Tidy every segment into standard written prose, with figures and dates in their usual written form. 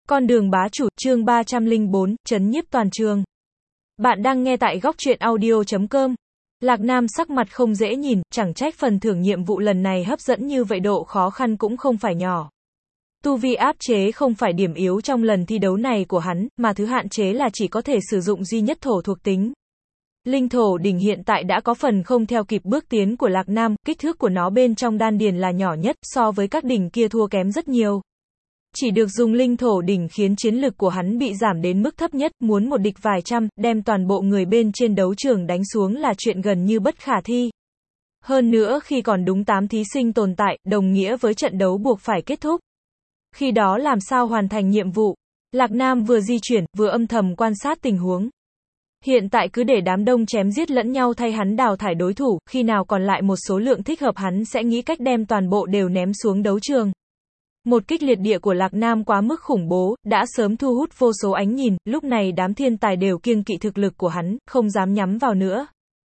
Con đường bá chủ, chương 304, trấn nhiếp toàn trường. Bạn đang nghe tại góc truyện audio.com. Lạc Nam sắc mặt không dễ nhìn, chẳng trách phần thưởng nhiệm vụ lần này hấp dẫn như vậy, độ khó khăn cũng không phải nhỏ. Tu vi áp chế không phải điểm yếu trong lần thi đấu này của hắn, mà thứ hạn chế là chỉ có thể sử dụng duy nhất thổ thuộc tính. Linh thổ đỉnh hiện tại đã có phần không theo kịp bước tiến của Lạc Nam, kích thước của nó bên trong đan điền là nhỏ nhất, so với các đỉnh kia thua kém rất nhiều. Chỉ được dùng linh thổ đỉnh khiến chiến lực của hắn bị giảm đến mức thấp nhất, muốn một địch vài trăm, đem toàn bộ người bên trên đấu trường đánh xuống là chuyện gần như bất khả thi. Hơn nữa khi còn đúng 8 thí sinh tồn tại, đồng nghĩa với trận đấu buộc phải kết thúc. Khi đó làm sao hoàn thành nhiệm vụ? Lạc Nam vừa di chuyển, vừa âm thầm quan sát tình huống. Hiện tại cứ để đám đông chém giết lẫn nhau thay hắn đào thải đối thủ, khi nào còn lại một số lượng thích hợp hắn sẽ nghĩ cách đem toàn bộ đều ném xuống đấu trường. Một kích liệt địa của Lạc Nam quá mức khủng bố, đã sớm thu hút vô số ánh nhìn, lúc này đám thiên tài đều kiêng kỵ thực lực của hắn, không dám nhắm vào nữa.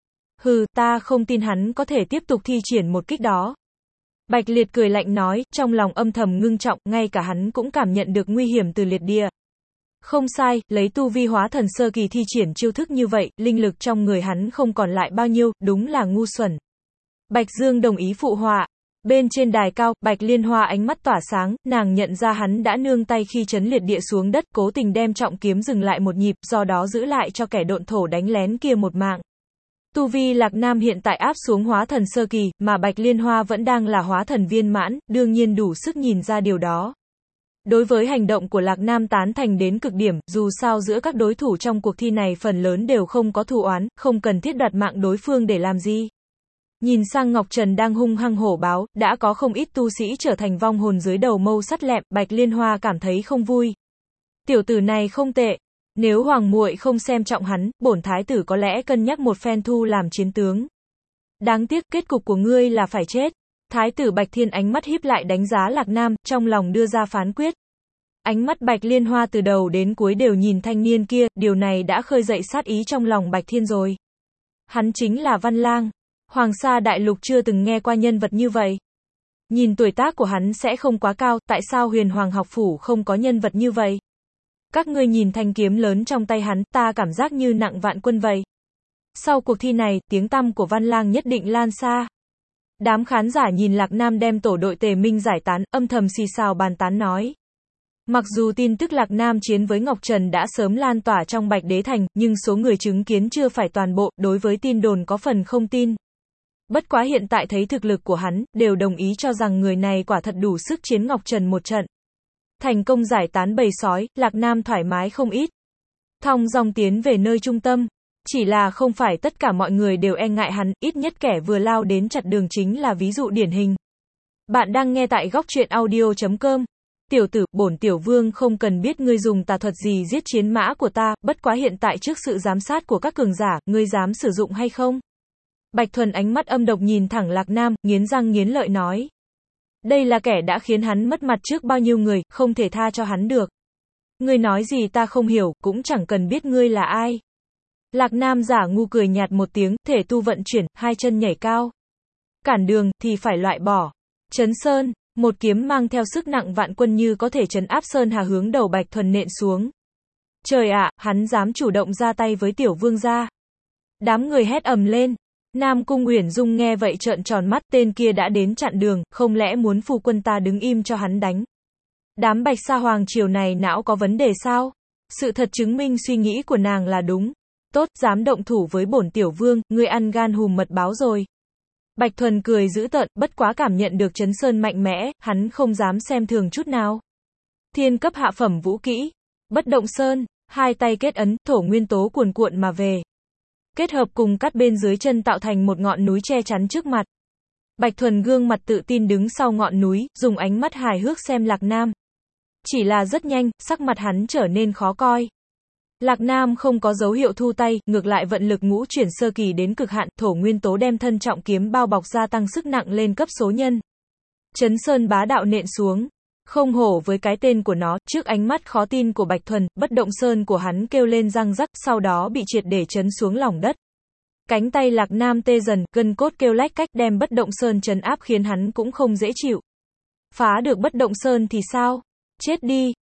Hừ, ta không tin hắn có thể tiếp tục thi triển một kích đó. Bạch Liệt cười lạnh nói, trong lòng âm thầm ngưng trọng, ngay cả hắn cũng cảm nhận được nguy hiểm từ liệt địa. Không sai, lấy tu vi hóa thần sơ kỳ thi triển chiêu thức như vậy, linh lực trong người hắn không còn lại bao nhiêu, đúng là ngu xuẩn. Bạch Dương đồng ý phụ họa. Bên trên đài cao, Bạch Liên Hoa ánh mắt tỏa sáng, nàng nhận ra hắn đã nương tay khi chấn liệt địa xuống đất, cố tình đem trọng kiếm dừng lại một nhịp, do đó giữ lại cho kẻ độn thổ đánh lén kia một mạng. Tu vi Lạc Nam hiện tại áp xuống hóa thần sơ kỳ, mà Bạch Liên Hoa vẫn đang là hóa thần viên mãn, đương nhiên đủ sức nhìn ra điều đó. Đối với hành động của Lạc Nam tán thành đến cực điểm, dù sao giữa các đối thủ trong cuộc thi này phần lớn đều không có thù oán, không cần thiết đoạt mạng đối phương để làm gì. Nhìn sang Ngọc Trần đang hung hăng hổ báo, đã có không ít tu sĩ trở thành vong hồn dưới đầu mâu sắt lẹm, Bạch Liên Hoa cảm thấy không vui. Tiểu tử này không tệ. Nếu hoàng muội không xem trọng hắn, bổn thái tử có lẽ cân nhắc một phen thu làm chiến tướng. Đáng tiếc kết cục của ngươi là phải chết. Thái tử Bạch Thiên ánh mắt híp lại đánh giá Lạc Nam, trong lòng đưa ra phán quyết. Ánh mắt Bạch Liên Hoa từ đầu đến cuối đều nhìn thanh niên kia, điều này đã khơi dậy sát ý trong lòng Bạch Thiên rồi. Hắn chính là Văn Lang. Hoàng Sa Đại Lục chưa từng nghe qua nhân vật như vậy. Nhìn tuổi tác của hắn sẽ không quá cao, tại sao Huyền Hoàng học phủ không có nhân vật như vậy? Các ngươi nhìn thanh kiếm lớn trong tay hắn, ta cảm giác như nặng vạn quân vậy. Sau cuộc thi này, tiếng tăm của Văn Lang nhất định lan xa. Đám khán giả nhìn Lạc Nam đem tổ đội Tề Minh giải tán, âm thầm xì xào bàn tán nói. Mặc dù tin tức Lạc Nam chiến với Ngọc Trần đã sớm lan tỏa trong Bạch Đế Thành, nhưng số người chứng kiến chưa phải toàn bộ, đối với tin đồn có phần không tin. Bất quá hiện tại thấy thực lực của hắn, đều đồng ý cho rằng người này quả thật đủ sức chiến Ngọc Trần một trận. Thành công giải tán bầy sói, Lạc Nam thoải mái không ít. Thong dong tiến về nơi trung tâm. Chỉ là không phải tất cả mọi người đều e ngại hắn, ít nhất kẻ vừa lao đến chặt đường chính là ví dụ điển hình. Bạn đang nghe tại góc truyện audio.com. Tiểu tử, bổn tiểu vương không cần biết ngươi dùng tà thuật gì giết chiến mã của ta, bất quá hiện tại trước sự giám sát của các cường giả, ngươi dám sử dụng hay không? Bạch Thuần ánh mắt âm độc nhìn thẳng Lạc Nam, nghiến răng nghiến lợi nói. Đây là kẻ đã khiến hắn mất mặt trước bao nhiêu người, không thể tha cho hắn được. Ngươi nói gì ta không hiểu, cũng chẳng cần biết ngươi là ai. Lạc Nam giả ngu cười nhạt một tiếng, thể tu vận chuyển, hai chân nhảy cao. Cản đường, thì phải loại bỏ. Trấn Sơn, một kiếm mang theo sức nặng vạn quân như có thể trấn áp Sơn Hà hướng đầu Bạch Thuần nện xuống. Trời ạ, hắn dám chủ động ra tay với tiểu vương gia. Đám người hét ầm lên. Nam Cung Uyển Dung nghe vậy trợn tròn mắt, tên kia đã đến chặn đường, không lẽ muốn phu quân ta đứng im cho hắn đánh. Đám Bạch Sa Hoàng triều này não có vấn đề sao? Sự thật chứng minh suy nghĩ của nàng là đúng. Tốt, dám động thủ với bổn tiểu vương, ngươi ăn gan hùm mật báo rồi. Bạch Thuần cười dữ tợn, bất quá cảm nhận được Trấn Sơn mạnh mẽ, hắn không dám xem thường chút nào. Thiên cấp hạ phẩm vũ kỹ. Bất động sơn, hai tay kết ấn, thổ nguyên tố cuồn cuộn mà về. Kết hợp cùng cắt bên dưới chân tạo thành một ngọn núi che chắn trước mặt. Bạch Thuần gương mặt tự tin đứng sau ngọn núi, dùng ánh mắt hài hước xem Lạc Nam. Chỉ là rất nhanh, sắc mặt hắn trở nên khó coi. Lạc Nam không có dấu hiệu thu tay, ngược lại vận lực ngũ chuyển sơ kỳ đến cực hạn, thổ nguyên tố đem thân trọng kiếm bao bọc gia tăng sức nặng lên cấp số nhân. Trấn Sơn bá đạo nện xuống. Không hổ với cái tên của nó, trước ánh mắt khó tin của Bạch Thuần, bất động sơn của hắn kêu lên răng rắc, sau đó bị triệt để trấn xuống lòng đất. Cánh tay Lạc Nam tê dần, gân cốt kêu lách cách, đem bất động sơn trấn áp khiến hắn cũng không dễ chịu. Phá được bất động sơn thì sao? Chết đi!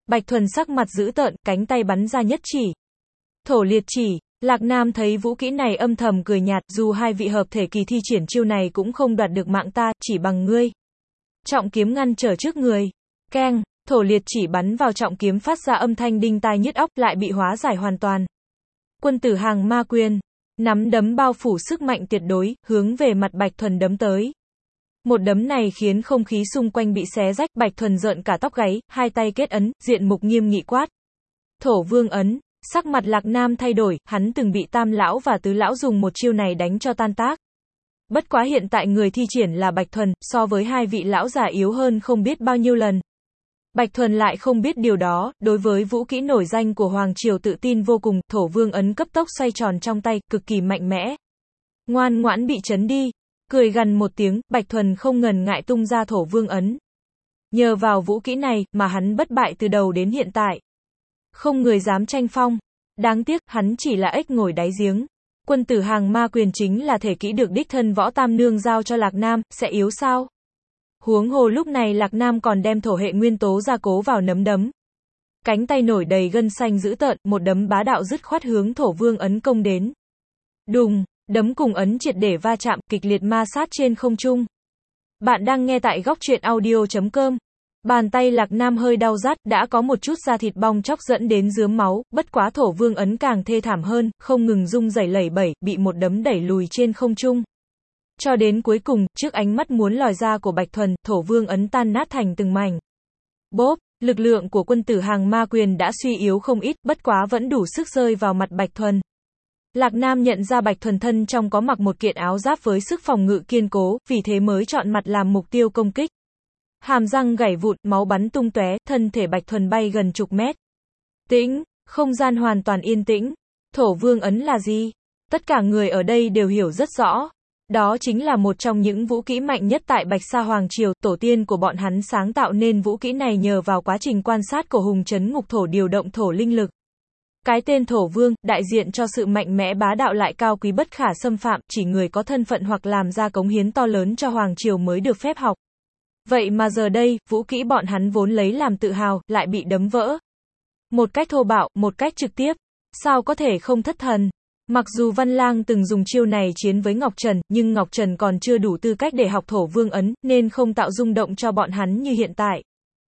Bạch Thuần sắc mặt dữ tợn, cánh tay bắn ra nhất chỉ. Thổ liệt chỉ. Lạc Nam thấy vũ kỹ này âm thầm cười nhạt, dù hai vị hợp thể kỳ thi triển chiêu này cũng không đoạt được mạng ta, chỉ bằng ngươi. Trọng kiếm ngăn trở trước người. Keng, thổ liệt chỉ bắn vào trọng kiếm phát ra âm thanh đinh tai nhức óc, lại bị hóa giải hoàn toàn. Quân tử hàng ma quyền. Nắm đấm bao phủ sức mạnh tuyệt đối, hướng về mặt Bạch Thuần đấm tới. Một đấm này khiến không khí xung quanh bị xé rách, Bạch Thuần rợn cả tóc gáy, hai tay kết ấn, diện mục nghiêm nghị quát. Thổ vương ấn. Sắc mặt Lạc Nam thay đổi, hắn từng bị Tam lão và Tứ lão dùng một chiêu này đánh cho tan tác. Bất quá hiện tại người thi triển là Bạch Thuần, so với hai vị lão già yếu hơn không biết bao nhiêu lần. Bạch Thuần lại không biết điều đó, đối với vũ kỹ nổi danh của Hoàng Triều tự tin vô cùng, thổ vương ấn cấp tốc xoay tròn trong tay, cực kỳ mạnh mẽ. Ngoan ngoãn bị chấn đi. Cười gằn một tiếng, Bạch Thuần không ngần ngại tung ra thổ vương ấn. Nhờ vào vũ kỹ này, mà hắn bất bại từ đầu đến hiện tại. Không người dám tranh phong. Đáng tiếc, hắn chỉ là ếch ngồi đáy giếng. Quân tử hàng ma quyền chính là thể kỹ được đích thân Võ Tam Nương giao cho Lạc Nam, sẽ yếu sao? Huống hồ lúc này Lạc Nam còn đem thổ hệ nguyên tố gia cố vào nắm đấm. Cánh tay nổi đầy gân xanh dữ tợn, một đấm bá đạo dứt khoát hướng thổ vương ấn công đến. Đùng, đấm cùng ấn triệt để va chạm, kịch liệt ma sát trên không trung. Bạn đang nghe tại góc truyện audio.com. Bàn tay Lạc Nam hơi đau rát, đã có một chút da thịt bong chóc dẫn đến rướm máu, bất quá thổ vương ấn càng thê thảm hơn, không ngừng rung rẩy lẩy bẩy, bị một đấm đẩy lùi trên không trung. Cho đến cuối cùng, trước ánh mắt muốn lòi ra của Bạch Thuần, thổ vương ấn tan nát thành từng mảnh. Bốp, lực lượng của quân tử hàng ma quyền đã suy yếu không ít, bất quá vẫn đủ sức rơi vào mặt Bạch Thuần. Lạc Nam nhận ra Bạch Thuần thân trong có mặc một kiện áo giáp với sức phòng ngự kiên cố, vì thế mới chọn mặt làm mục tiêu công kích. Hàm răng gãy vụn, máu bắn tung tóe, thân thể Bạch Thuần bay gần chục mét. Tĩnh, không gian hoàn toàn yên tĩnh. Thổ vương ấn là gì? Tất cả người ở đây đều hiểu rất rõ. Đó chính là một trong những vũ kỹ mạnh nhất tại Bạch Sa Hoàng Triều, tổ tiên của bọn hắn sáng tạo nên vũ kỹ này nhờ vào quá trình quan sát của hùng trấn ngục thổ điều động thổ linh lực. Cái tên thổ vương, đại diện cho sự mạnh mẽ bá đạo lại cao quý bất khả xâm phạm, chỉ người có thân phận hoặc làm ra cống hiến to lớn cho Hoàng Triều mới được phép học. Vậy mà giờ đây, vũ kỹ bọn hắn vốn lấy làm tự hào, lại bị đấm vỡ. Một cách thô bạo, một cách trực tiếp. Sao có thể không thất thần? Mặc dù Văn Lang từng dùng chiêu này chiến với Ngọc Trần, nhưng Ngọc Trần còn chưa đủ tư cách để học thổ vương ấn, nên không tạo rung động cho bọn hắn như hiện tại.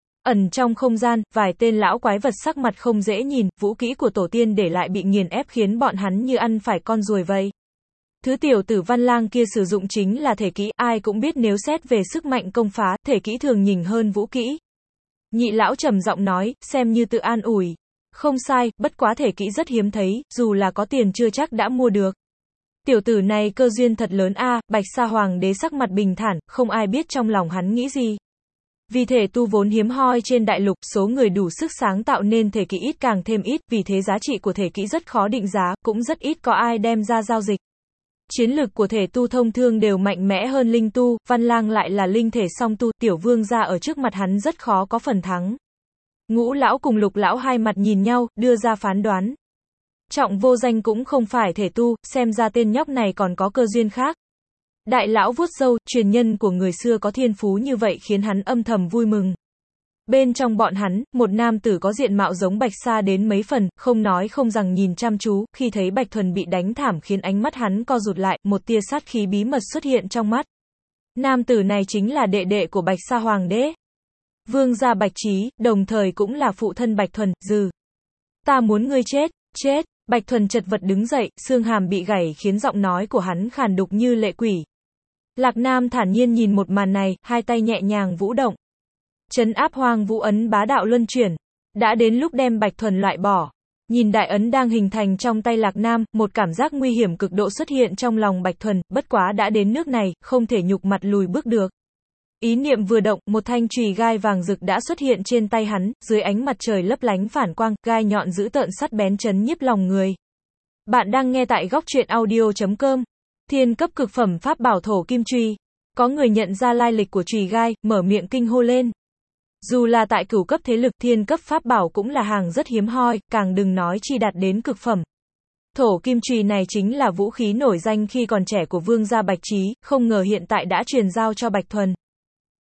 Ẩn trong không gian, vài tên lão quái vật sắc mặt không dễ nhìn, vũ kỹ của tổ tiên để lại bị nghiền ép khiến bọn hắn như ăn phải con ruồi vậy. Thứ tiểu tử Văn Lang kia sử dụng chính là thể kỹ, ai cũng biết nếu xét về sức mạnh công phá, thể kỹ thường nhỉnh hơn vũ kỹ. Nhị lão trầm giọng nói, xem như tự an ủi. Không sai, bất quá thể kỹ rất hiếm thấy, dù là có tiền chưa chắc đã mua được. Tiểu tử này cơ duyên thật lớn a. Bạch Sa Hoàng đế sắc mặt bình thản, không ai biết trong lòng hắn nghĩ gì. Vì thể tu vốn hiếm hoi trên đại lục, số người đủ sức sáng tạo nên thể kỹ ít càng thêm ít, vì thế giá trị của thể kỹ rất khó định giá, cũng rất ít có ai đem ra giao dịch. Chiến lực của thể tu thông thường đều mạnh mẽ hơn linh tu, Văn Lang lại là linh thể song tu, tiểu vương gia ở trước mặt hắn rất khó có phần thắng. Ngũ lão cùng Lục lão hai mặt nhìn nhau, đưa ra phán đoán. Trọng Vô Danh cũng không phải thể tu, xem ra tên nhóc này còn có cơ duyên khác. Đại lão vuốt râu, truyền nhân của người xưa có thiên phú như vậy khiến hắn âm thầm vui mừng. Bên trong bọn hắn, một nam tử có diện mạo giống Bạch Sa đến mấy phần, không nói không rằng nhìn chăm chú, khi thấy Bạch Thuần bị đánh thảm khiến ánh mắt hắn co rụt lại, một tia sát khí bí mật xuất hiện trong mắt. Nam tử này chính là đệ đệ của Bạch Sa Hoàng đế. Vương gia Bạch Trí, đồng thời cũng là phụ thân Bạch Thuần, dừ. Ta muốn ngươi chết, chết. Bạch Thuần chật vật đứng dậy, xương hàm bị gãy khiến giọng nói của hắn khàn đục như lệ quỷ. Lạc Nam thản nhiên nhìn một màn này, hai tay nhẹ nhàng vũ động. Trấn áp hoang vũ ấn bá đạo luân chuyển. Đã đến lúc đem Bạch Thuần loại bỏ. Nhìn đại ấn đang hình thành trong tay Lạc Nam, một cảm giác nguy hiểm cực độ xuất hiện trong lòng Bạch Thuần, bất quá đã đến nước này, không thể nhục mặt lùi bước được. Ý niệm vừa động, một thanh chùy gai vàng rực đã xuất hiện trên tay hắn, dưới ánh mặt trời lấp lánh phản quang, gai nhọn dữ tợn sắc bén chấn nhiếp lòng người. Bạn đang nghe tại góc truyện audio.com. Thiên cấp cực phẩm pháp bảo thổ kim chùy. Có người nhận ra lai lịch của chùy gai, mở miệng kinh hô lên. Dù là tại cửu cấp thế lực, thiên cấp pháp bảo cũng là hàng rất hiếm hoi, càng đừng nói chi đạt đến cực phẩm. Thổ kim chùy này chính là vũ khí nổi danh khi còn trẻ của vương gia Bạch Trí, không ngờ hiện tại đã truyền giao cho Bạch Thuần.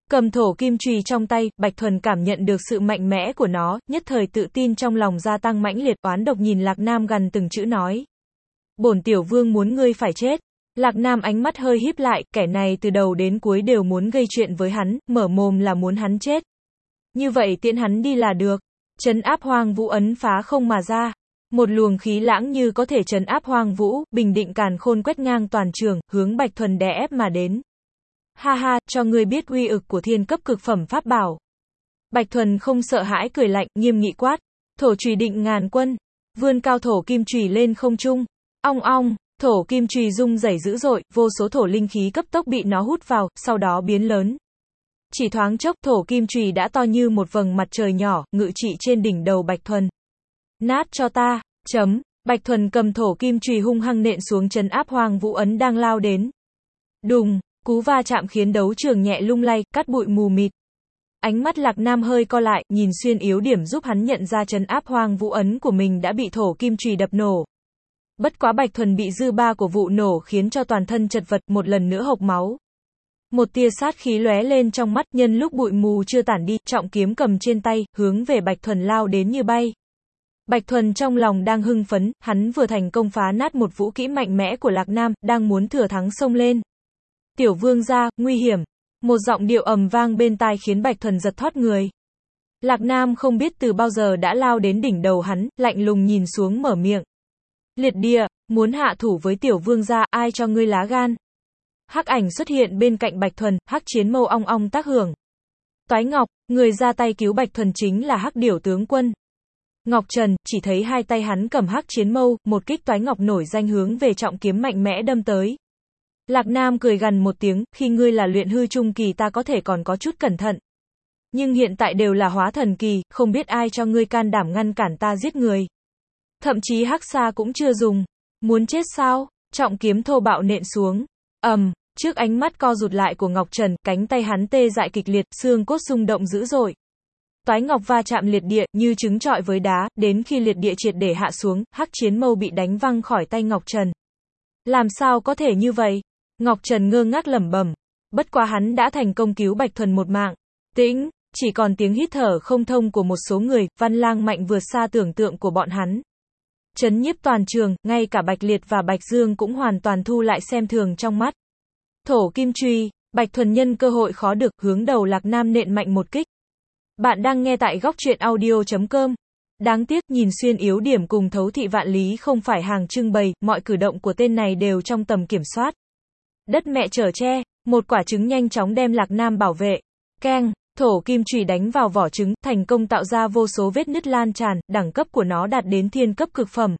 Cầm thổ kim chùy trong tay, Bạch Thuần cảm nhận được sự mạnh mẽ của nó, nhất thời tự tin trong lòng gia tăng mãnh liệt, oán độc nhìn Lạc Nam gằn từng chữ nói. Bổn tiểu vương muốn ngươi phải chết. Lạc Nam ánh mắt hơi híp lại, kẻ này từ đầu đến cuối đều muốn gây chuyện với hắn, mở mồm là muốn hắn chết. Như vậy tiễn hắn đi là được. Trấn áp hoang vũ ấn phá không mà ra. Một luồng khí lãng như có thể trấn áp hoang vũ, bình định càn khôn quét ngang toàn trường, hướng Bạch Thuần đè ép mà đến. Ha ha, cho ngươi biết uy ực của thiên cấp cực phẩm pháp bảo. Bạch Thuần không sợ hãi cười lạnh, nghiêm nghị quát. Thổ chùy định ngàn quân. Vươn cao thổ kim chùy lên không trung. Ong ong, thổ kim chùy rung rẩy dữ dội, vô số thổ linh khí cấp tốc bị nó hút vào, sau đó biến lớn. Chỉ thoáng chốc, thổ kim chùy đã to như một vầng mặt trời nhỏ, ngự trị trên đỉnh đầu Bạch Thuần. Nát cho ta, chấm. Bạch Thuần cầm thổ kim chùy hung hăng nện xuống trấn áp hoang vũ ấn đang lao đến. Đùng, cú va chạm khiến đấu trường nhẹ lung lay, cát bụi mù mịt. Ánh mắt Lạc Nam hơi co lại, nhìn xuyên yếu điểm giúp hắn nhận ra trấn áp hoang vũ ấn của mình đã bị thổ kim chùy đập nổ. Bất quá Bạch Thuần bị dư ba của vụ nổ khiến cho toàn thân chật vật, một lần nữa hộc máu. Một tia sát khí lóe lên trong mắt, nhân lúc bụi mù chưa tản đi, trọng kiếm cầm trên tay, hướng về Bạch Thuần lao đến như bay. Bạch Thuần trong lòng đang hưng phấn, hắn vừa thành công phá nát một vũ kỹ mạnh mẽ của Lạc Nam, đang muốn thừa thắng xông lên. Tiểu vương gia, nguy hiểm. Một giọng điệu ầm vang bên tai khiến Bạch Thuần giật thót người. Lạc Nam không biết từ bao giờ đã lao đến đỉnh đầu hắn, lạnh lùng nhìn xuống mở miệng. Liệt địa, muốn hạ thủ với tiểu vương gia, ai cho ngươi lá gan? Hắc ảnh xuất hiện bên cạnh Bạch Thuần, hắc chiến mâu ong ong tác hưởng. Toái Ngọc, người ra tay cứu Bạch Thuần chính là Hắc Điểu tướng quân. Ngọc Trần, chỉ thấy hai tay hắn cầm hắc chiến mâu, một kích Toái Ngọc nổi danh hướng về trọng kiếm mạnh mẽ đâm tới. Lạc Nam cười gằn một tiếng, khi ngươi là luyện hư trung kỳ ta có thể còn có chút cẩn thận. Nhưng hiện tại đều là hóa thần kỳ, không biết ai cho ngươi can đảm ngăn cản ta giết người. Thậm chí hắc sa cũng chưa dùng. Muốn chết sao? Trọng kiếm thô bạo nện xuống. Trước ánh mắt co rụt lại của Ngọc Trần, cánh tay hắn tê dại kịch liệt, xương cốt rung động dữ dội. Toái Ngọc va chạm liệt địa, như trứng trọi với đá, đến khi liệt địa triệt để hạ xuống, hắc chiến mâu bị đánh văng khỏi tay Ngọc Trần. Làm sao có thể như vậy? Ngọc Trần ngơ ngác lẩm bẩm. Bất quá hắn đã thành công cứu Bạch Thuần một mạng. Tĩnh, chỉ còn tiếng hít thở không thông của một số người, Văn Lang mạnh vượt xa tưởng tượng của bọn hắn. Chấn nhiếp toàn trường, ngay cả Bạch Liệt và Bạch Dương cũng hoàn toàn thu lại xem thường trong mắt. Thổ kim chùy, Bạch Thuần nhân cơ hội khó được, hướng đầu Lạc Nam nện mạnh một kích. Bạn đang nghe tại góc truyện audio.com. Đáng tiếc, nhìn xuyên yếu điểm cùng thấu thị vạn lý không phải hàng trưng bày, mọi cử động của tên này đều trong tầm kiểm soát. Đất mẹ chở che, một quả trứng nhanh chóng đem Lạc Nam bảo vệ. Keng, thổ kim chùy đánh vào vỏ trứng, thành công tạo ra vô số vết nứt lan tràn, đẳng cấp của nó đạt đến thiên cấp cực phẩm.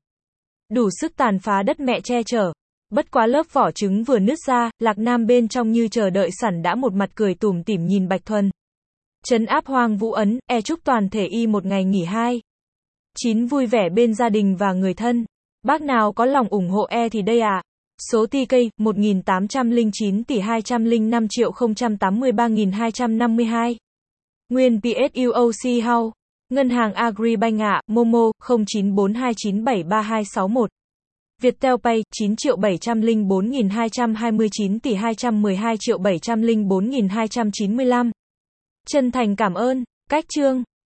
Đủ sức tàn phá đất mẹ che chở. Bất quá lớp vỏ trứng vừa nứt ra, Lạc Nam bên trong như chờ đợi sẵn đã một mặt cười tủm tỉm nhìn Bạch Thuần. Trấn áp hoang vũ ấn, chúc toàn thể y một ngày nghỉ 9 vui vẻ bên gia đình và người thân. Bác nào có lòng ủng hộ thì đây ạ. Số TK 1809 tỷ 209.083.252. Nguyên PSUOC House. Ngân hàng Agribank ạ, Momo 0942973261. Viettel Pay 9.704.229 tỷ 212.704.295. Chân thành cảm ơn. Cách chương